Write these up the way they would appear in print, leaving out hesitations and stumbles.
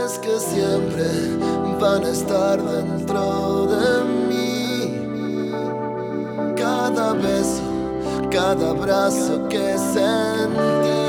voces que siempre van a estar dentro de mí. Cada beso, cada abrazo que sentí.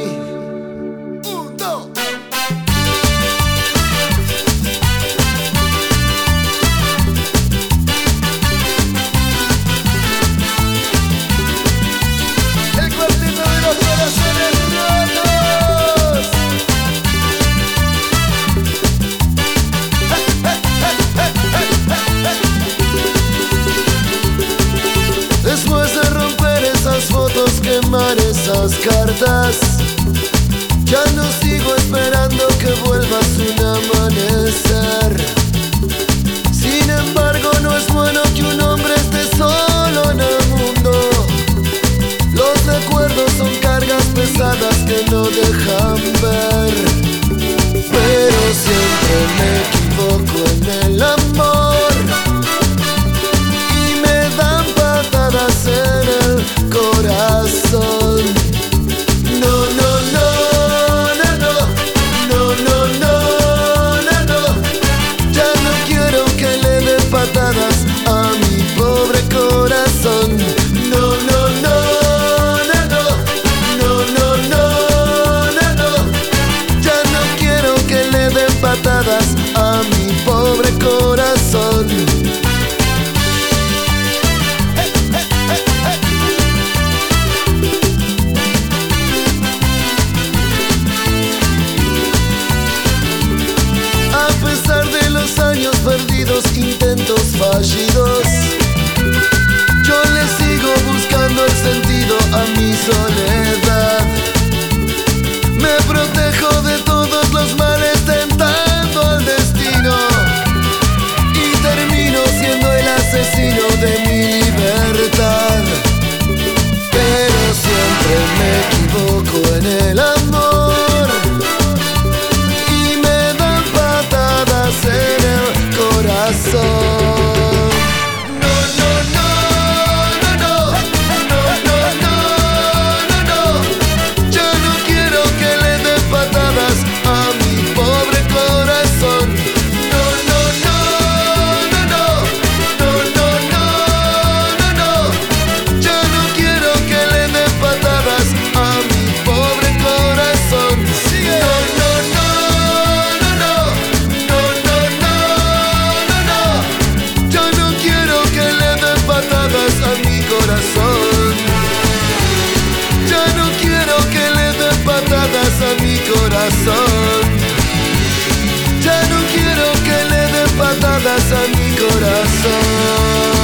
Quemar esas cartas, ya no sigo esperando que vuelvas un amanecer. Sin embargo, no es bueno que un hombre esté solo en el mundo. Los recuerdos son cargas pesadas que no dejan ver. Pero siempre me equivoco en el amor y me dan patadas en el corazón. No, no, no, no, no, no, no, no, no, no. Ya no quiero que le dé patadas a mi pobre corazón. No, no, no, no, no, no, no, no, no, no. Ya no quiero que le den patadas a mi pobre corazón. Perdidos, intentos fallidos, yo le sigo buscando el sentido a mi soledad. Me protejo de todos los males tentando al destino y termino siendo el asesino de mi libertad. Pero siempre me equivoco en el amor y me dan patadas en el corazón. No, no, no, no, no, no, no, no, no, no. Ya no quiero que le den patadas a mi pobre corazón. No, no, no, no, no, no, no, no, no, no. Ya no quiero que le den patadas a mi pobre corazón. No, no, no, no, no, no, no, no, no. Ya no quiero que le den patadas a mi corazón. Ya no quiero que le den patadas a mi corazón. Ya no quiero que le den patadas a mi corazón.